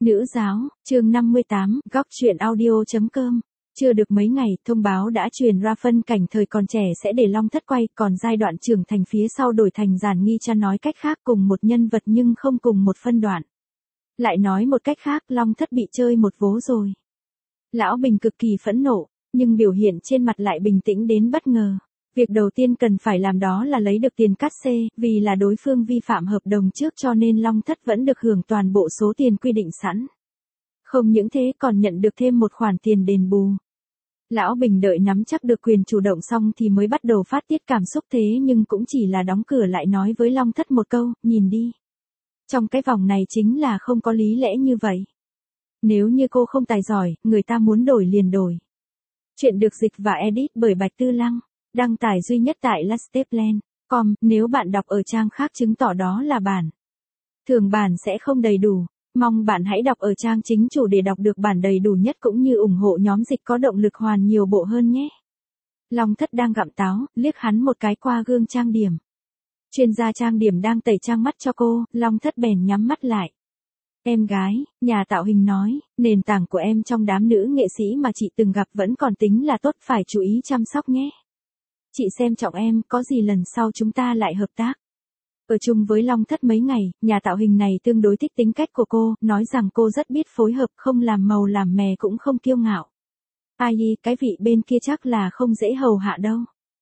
Nữ giáo, chương 58, góc truyện audio.com. Chưa được mấy ngày, thông báo đã truyền ra phân cảnh thời còn trẻ sẽ để Long Thất quay, còn giai đoạn trưởng thành phía sau đổi thành Giản Nghi Trăn, nói cách khác cùng một nhân vật nhưng không cùng một phân đoạn. Lại nói một cách khác, Long Thất bị chơi một vố rồi. Lão Bình cực kỳ phẫn nộ, nhưng biểu hiện trên mặt lại bình tĩnh đến bất ngờ. Việc đầu tiên cần phải làm đó là lấy được tiền cát xê, vì là đối phương vi phạm hợp đồng trước cho nên Long Thất vẫn được hưởng toàn bộ số tiền quy định sẵn. Không những thế còn nhận được thêm một khoản tiền đền bù. Lão Bình đợi nắm chắc được quyền chủ động xong thì mới bắt đầu phát tiết cảm xúc, thế nhưng cũng chỉ là đóng cửa lại nói với Long Thất một câu, nhìn đi. Trong cái vòng này chính là không có lý lẽ như vậy. Nếu như cô không tài giỏi, người ta muốn đổi liền đổi. Chuyện được dịch và edit bởi Bạch Tư Lăng. Đăng tải duy nhất tại lasteplan.com, nếu bạn đọc ở trang khác chứng tỏ đó là bản. Thường bản sẽ không đầy đủ. Mong bạn hãy đọc ở trang chính chủ để đọc được bản đầy đủ nhất cũng như ủng hộ nhóm dịch có động lực hoàn nhiều bộ hơn nhé. Long Thất đang gặm táo, liếc hắn một cái qua gương trang điểm. Chuyên gia trang điểm đang tẩy trang mắt cho cô, Long Thất bèn nhắm mắt lại. Em gái, nhà tạo hình nói, nền tảng của em trong đám nữ nghệ sĩ mà chị từng gặp vẫn còn tính là tốt, phải chú ý chăm sóc nhé. Chị xem trọng em, có gì lần sau chúng ta lại hợp tác. Ở chung với Long Thất mấy ngày, nhà tạo hình này tương đối thích tính cách của cô, nói rằng cô rất biết phối hợp, không làm màu làm mè cũng không kiêu ngạo. Ai, cái vị bên kia chắc là không dễ hầu hạ đâu.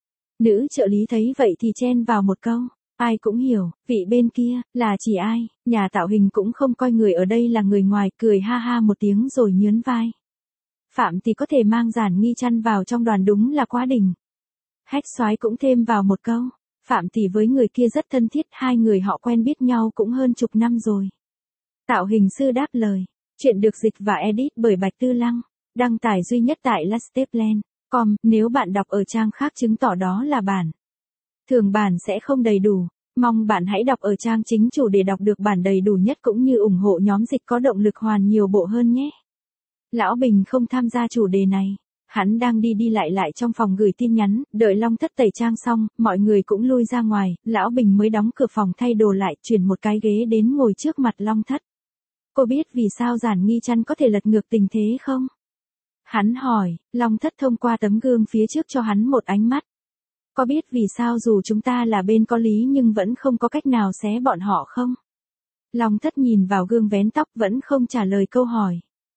Nữ trợ lý thấy vậy thì chen vào một câu. Ai cũng hiểu, vị bên kia, là chỉ ai, nhà tạo hình cũng không coi người ở đây là người ngoài, cười ha ha một tiếng rồi nhớn vai. Phạm thì có thể mang Giản Nghi Trăn vào trong đoàn đúng là quá đỉnh. Hách Soái cũng thêm vào một câu, Phạm thì với người kia rất thân thiết, hai người họ quen biết nhau cũng hơn chục năm rồi. Tạo hình sư đáp lời, chuyện được dịch và edit bởi Bạch Tư Lăng, đăng tải duy nhất tại lasteplan.com, nếu bạn đọc ở trang khác chứng tỏ đó là bản. Thường bản sẽ không đầy đủ, mong bạn hãy đọc ở trang chính chủ để đọc được bản đầy đủ nhất cũng như ủng hộ nhóm dịch có động lực hoàn nhiều bộ hơn nhé. Lão Bình không tham gia chủ đề này. Hắn đang đi lại trong phòng gửi tin nhắn, đợi Long Thất tẩy trang xong, mọi người cũng lui ra ngoài, Lão Bình mới đóng cửa phòng thay đồ lại, chuyển một cái ghế đến ngồi trước mặt Long Thất. Cô biết vì sao Giản Nghi Trăn có thể lật ngược tình thế không? Hắn hỏi, Long Thất thông qua tấm gương phía trước cho hắn một ánh mắt. Có biết vì sao dù chúng ta là bên có lý nhưng vẫn không có cách nào xé bọn họ không? Long Thất nhìn vào gương vén tóc vẫn không trả lời câu hỏi.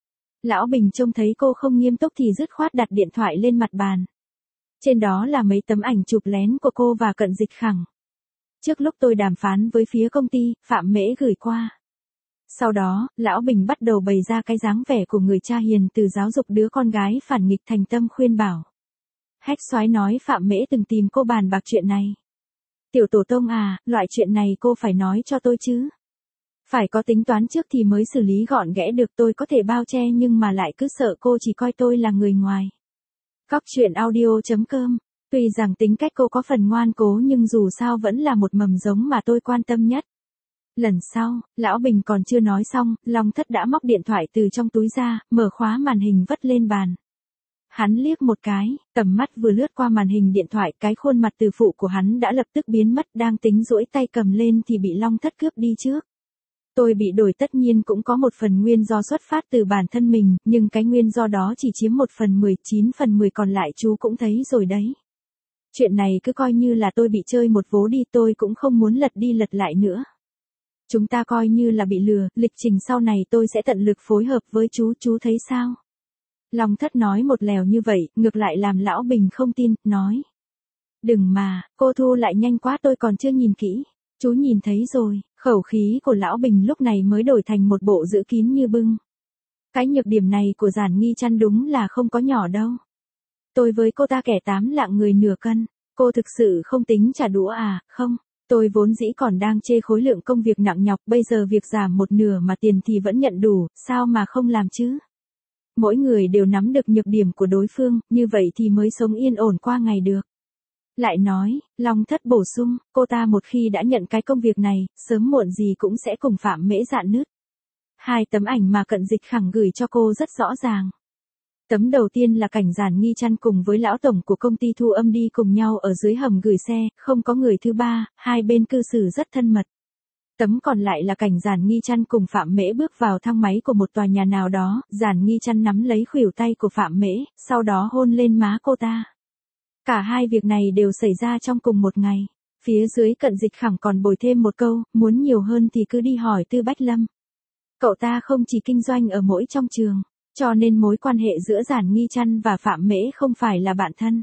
Lão Bình trông thấy cô không nghiêm túc thì dứt khoát đặt điện thoại lên mặt bàn. Trên đó là mấy tấm ảnh chụp lén của cô và Cận Dịch Khẳng. Trước lúc tôi đàm phán với phía công ty, Phạm Mễ gửi qua. Sau đó, Lão Bình bắt đầu bày ra cái dáng vẻ của người cha hiền từ giáo dục đứa con gái phản nghịch thành tâm khuyên bảo. Hách Soái nói Phạm Mễ từng tìm cô bàn bạc chuyện này. Tiểu tổ tông à, loại chuyện này cô phải nói cho tôi chứ. Phải có tính toán trước thì mới xử lý gọn ghẽ được, tôi có thể bao che nhưng mà lại cứ sợ cô chỉ coi tôi là người ngoài. Góc truyện audio.com. Tuy rằng tính cách cô có phần ngoan cố nhưng dù sao vẫn là một mầm giống mà tôi quan tâm nhất. Lần sau, Lão Bình còn chưa nói xong, Long Thất đã móc điện thoại từ trong túi ra, mở khóa màn hình vất lên bàn. Hắn liếc một cái, tầm mắt vừa lướt qua màn hình điện thoại, cái khuôn mặt từ phụ của hắn đã lập tức biến mất, đang tính duỗi tay cầm lên thì bị Long Thất cướp đi trước. Tôi bị đổi tất nhiên cũng có một phần nguyên do xuất phát từ bản thân mình, nhưng cái nguyên do đó chỉ chiếm 1/19/10 còn lại chú cũng thấy rồi đấy. Chuyện này cứ coi như là tôi bị chơi một vố đi, tôi cũng không muốn lật đi lật lại nữa. Chúng ta coi như là bị lừa, lịch trình sau này tôi sẽ tận lực phối hợp với chú thấy sao? Long Thất nói một lèo như vậy, ngược lại làm Lão Bình không tin, nói. Đừng mà, cô thu lại nhanh quá, tôi còn chưa nhìn kỹ. Chú nhìn thấy rồi, khẩu khí của Lão Bình lúc này mới đổi thành một bộ giữ kín như bưng. Cái nhược điểm này của Giản Nghi Trăn đúng là không có nhỏ đâu. Tôi với cô ta kẻ 8 lạng người nửa cân, cô thực sự không tính trả đũa à? Không, tôi vốn dĩ còn đang chê khối lượng công việc nặng nhọc, bây giờ việc giảm một nửa mà tiền thì vẫn nhận đủ, sao mà không làm chứ? Mỗi người đều nắm được nhược điểm của đối phương, như vậy thì mới sống yên ổn qua ngày được. Lại nói, Long Thất bổ sung, cô ta một khi đã nhận cái công việc này, sớm muộn gì cũng sẽ cùng Phạm Mễ rạn nứt. Hai tấm ảnh mà Cận Dịch Khẳng gửi cho cô rất rõ ràng. Tấm đầu tiên là cảnh Giản Nghi Trăn cùng với lão tổng của công ty thu âm đi cùng nhau ở dưới hầm gửi xe, không có người thứ ba, hai bên cư xử rất thân mật. Tấm còn lại là cảnh Giản Nghi Trăn cùng Phạm Mễ bước vào thang máy của một tòa nhà nào đó, Giản Nghi Trăn nắm lấy khuỷu tay của Phạm Mễ, sau đó hôn lên má cô ta. Cả hai việc này đều xảy ra trong cùng một ngày. Phía dưới Cận Dịch Khẳng còn bồi thêm một câu, muốn nhiều hơn thì cứ đi hỏi Tư Bách Lâm. Cậu ta không chỉ kinh doanh ở mỗi trong trường, cho nên mối quan hệ giữa Giản Nghi Trăn và Phạm Mễ không phải là bạn thân,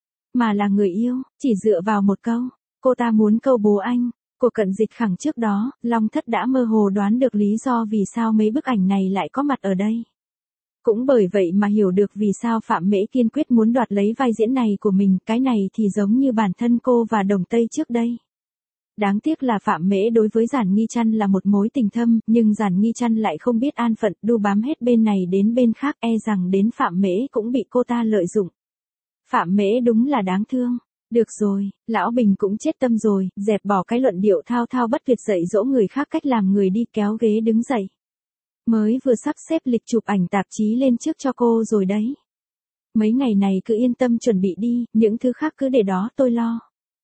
mà là người yêu, chỉ dựa vào một câu, cô ta muốn câu bố anh, của Cận Dịch Khẳng trước đó, Long Thất đã mơ hồ đoán được lý do vì sao mấy bức ảnh này lại có mặt ở đây. Cũng bởi vậy mà hiểu được vì sao Phạm Mễ kiên quyết muốn đoạt lấy vai diễn này của mình, cái này thì giống như bản thân cô và Đồng Tây trước đây. Đáng tiếc là Phạm Mễ đối với Giản Nghi Trăn là một mối tình thâm, nhưng Giản Nghi Trăn lại không biết an phận, đu bám hết bên này đến bên khác, e rằng đến Phạm Mễ cũng bị cô ta lợi dụng. Phạm Mễ đúng là đáng thương. Được rồi, Lão Bình cũng chết tâm rồi, dẹp bỏ cái luận điệu thao thao bất tuyệt dạy dỗ người khác cách làm người đi, kéo ghế đứng dậy. Mới vừa sắp xếp lịch chụp ảnh tạp chí lên trước cho cô rồi đấy. Mấy ngày này cứ yên tâm chuẩn bị đi, những thứ khác cứ để đó tôi lo.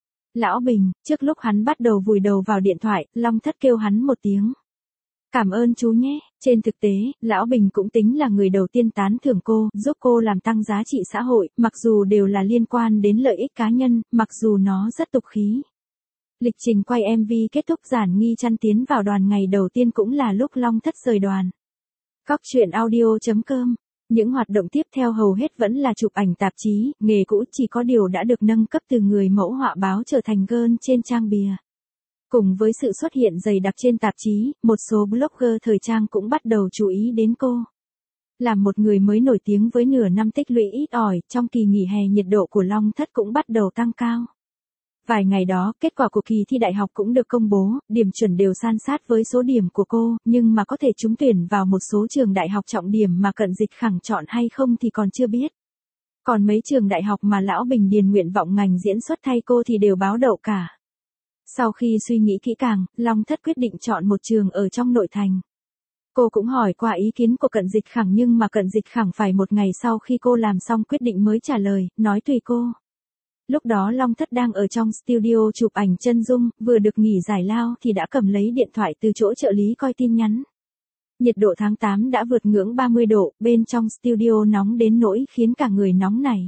Lão Bình, trước lúc hắn bắt đầu vùi đầu vào điện thoại, Long Thất kêu hắn một tiếng. Cảm ơn chú nhé. Trên thực tế, Lão Bình cũng tính là người đầu tiên tán thưởng cô, giúp cô làm tăng giá trị xã hội, mặc dù đều là liên quan đến lợi ích cá nhân, mặc dù nó rất tục khí. Lịch trình quay MV kết thúc, Giản Nghi Trăn tiến vào đoàn ngày đầu tiên cũng là lúc Long Thất rời đoàn. Góc truyện audio.com. Những hoạt động tiếp theo hầu hết vẫn là chụp ảnh tạp chí, nghề cũ chỉ có điều đã được nâng cấp từ người mẫu họa báo trở thành girl trên trang bìa. Cùng với sự xuất hiện dày đặc trên tạp chí, một số blogger thời trang cũng bắt đầu chú ý đến cô. Là một người mới nổi tiếng với nửa năm tích lũy ít ỏi, trong kỳ nghỉ hè nhiệt độ của Long Thất cũng bắt đầu tăng cao. Vài ngày đó, kết quả của kỳ thi đại học cũng được công bố, điểm chuẩn đều san sát với số điểm của cô, nhưng mà có thể trúng tuyển vào một số trường đại học trọng điểm mà Cận Dịch Khẳng chọn hay không thì còn chưa biết. Còn mấy trường đại học mà Lão Bình điền nguyện vọng ngành diễn xuất thay cô thì đều báo đậu cả. Sau khi suy nghĩ kỹ càng, Long Thất quyết định chọn một trường ở trong nội thành. Cô cũng hỏi qua ý kiến của Cận Dịch Khẳng nhưng mà Cận Dịch Khẳng phải một ngày sau khi cô làm xong quyết định mới trả lời, nói tùy cô. Lúc đó Long Thất đang ở trong studio chụp ảnh chân dung, vừa được nghỉ giải lao thì đã cầm lấy điện thoại từ chỗ trợ lý coi tin nhắn. Nhiệt độ tháng 8 đã vượt ngưỡng 30 độ, bên trong studio nóng đến nỗi khiến cả người nóng nảy.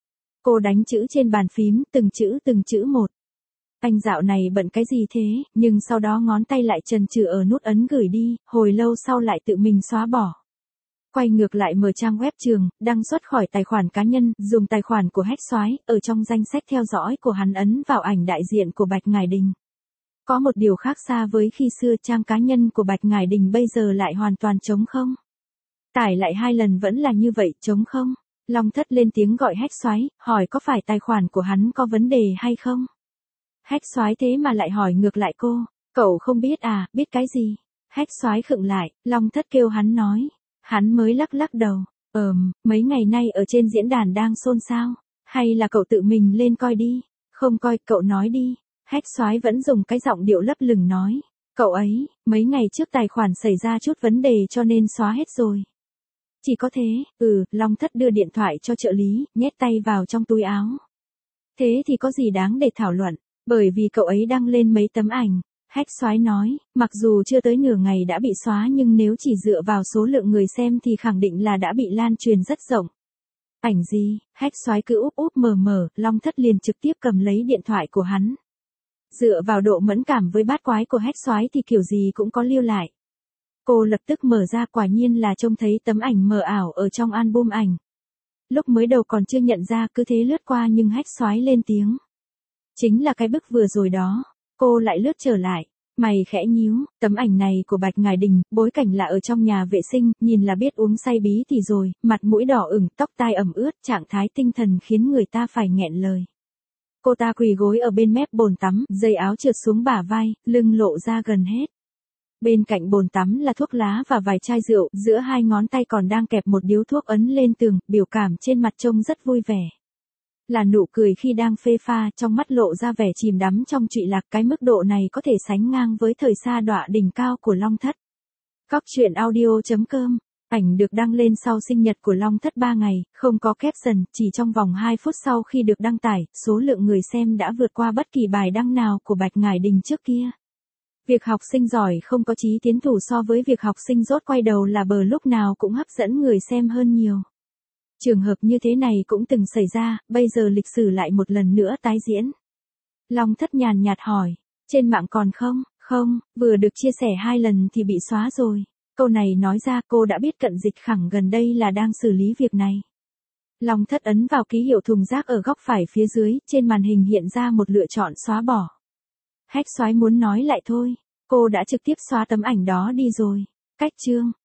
Cô đánh chữ trên bàn phím, từng chữ một. Anh dạo này bận cái gì thế, nhưng sau đó ngón tay lại chần chừ ở nút ấn gửi đi, hồi lâu sau lại tự mình xóa bỏ. Quay ngược lại mở trang web trường, đăng xuất khỏi tài khoản cá nhân, dùng tài khoản của Hách Soái, ở trong danh sách theo dõi của hắn ấn vào ảnh đại diện của Bạch Ngải Đình. Có một điều khác xa với khi xưa, trang cá nhân của Bạch Ngải Đình bây giờ lại hoàn toàn trống không. Tải lại 2 lần vẫn là như vậy, trống không. Long Thất lên tiếng gọi Hách Soái, hỏi có phải tài khoản của hắn có vấn đề hay không. Hách Soái thế mà lại hỏi ngược lại cô, cậu không biết à, biết cái gì? Hách Soái khựng lại, Long Thất kêu hắn nói. Hắn mới lắc lắc đầu, mấy ngày nay ở trên diễn đàn đang xôn xao, hay là cậu tự mình lên coi đi, không coi, cậu nói đi. Hách Soái vẫn dùng cái giọng điệu lấp lửng nói, cậu ấy, mấy ngày trước tài khoản xảy ra chút vấn đề cho nên xóa hết rồi. Chỉ có thế, Long Thất đưa điện thoại cho trợ lý, nhét tay vào trong túi áo. Thế thì có gì đáng để thảo luận, bởi vì cậu ấy đăng lên mấy tấm ảnh. Hách Soái nói, mặc dù chưa tới nửa ngày đã bị xóa nhưng nếu chỉ dựa vào số lượng người xem thì khẳng định là đã bị lan truyền rất rộng. Ảnh gì? Hách Soái cứ úp úp mở mở, Long Thất liền trực tiếp cầm lấy điện thoại của hắn. Dựa vào độ mẫn cảm với bát quái của Hách Soái thì kiểu gì cũng có lưu lại. Cô lập tức mở ra, quả nhiên là trông thấy tấm ảnh mờ ảo ở trong album ảnh. Lúc mới đầu còn chưa nhận ra, cứ thế lướt qua nhưng Hách Soái lên tiếng. Chính là cái bức vừa rồi đó. Cô lại lướt trở lại, mày khẽ nhíu, tấm ảnh này của Bạch Ngải Đình, bối cảnh là ở trong nhà vệ sinh, nhìn là biết uống say bí thì rồi, mặt mũi đỏ ửng, tóc tai ẩm ướt, trạng thái tinh thần khiến người ta phải nghẹn lời. Cô ta quỳ gối ở bên mép bồn tắm, dây áo trượt xuống bả vai, lưng lộ ra gần hết. Bên cạnh bồn tắm là thuốc lá và vài chai rượu, giữa hai ngón tay còn đang kẹp một điếu thuốc ấn lên tường, biểu cảm trên mặt trông rất vui vẻ. Là nụ cười khi đang phê pha, trong mắt lộ ra vẻ chìm đắm trong trụy lạc, cái mức độ này có thể sánh ngang với thời sa đọa đỉnh cao của Long Thất. Góc truyện audio.com. Ảnh được đăng lên sau sinh nhật của Long Thất 3 ngày, không có caption, chỉ trong vòng 2 phút sau khi được đăng tải, số lượng người xem đã vượt qua bất kỳ bài đăng nào của Bạch Ngải Đình trước kia. Việc học sinh giỏi không có chí tiến thủ so với việc học sinh dốt quay đầu là bờ lúc nào cũng hấp dẫn người xem hơn nhiều. Trường hợp như thế này cũng từng xảy ra, bây giờ lịch sử lại một lần nữa tái diễn. Long Thất nhàn nhạt hỏi, trên mạng còn không? Không, vừa được chia sẻ 2 lần thì bị xóa rồi. Câu này nói ra cô đã biết Cận Dịch Khẳng gần đây là đang xử lý việc này. Long Thất ấn vào ký hiệu thùng rác ở góc phải phía dưới, trên màn hình hiện ra một lựa chọn xóa bỏ. Hách Soái muốn nói lại thôi, cô đã trực tiếp xóa tấm ảnh đó đi rồi. Cách chương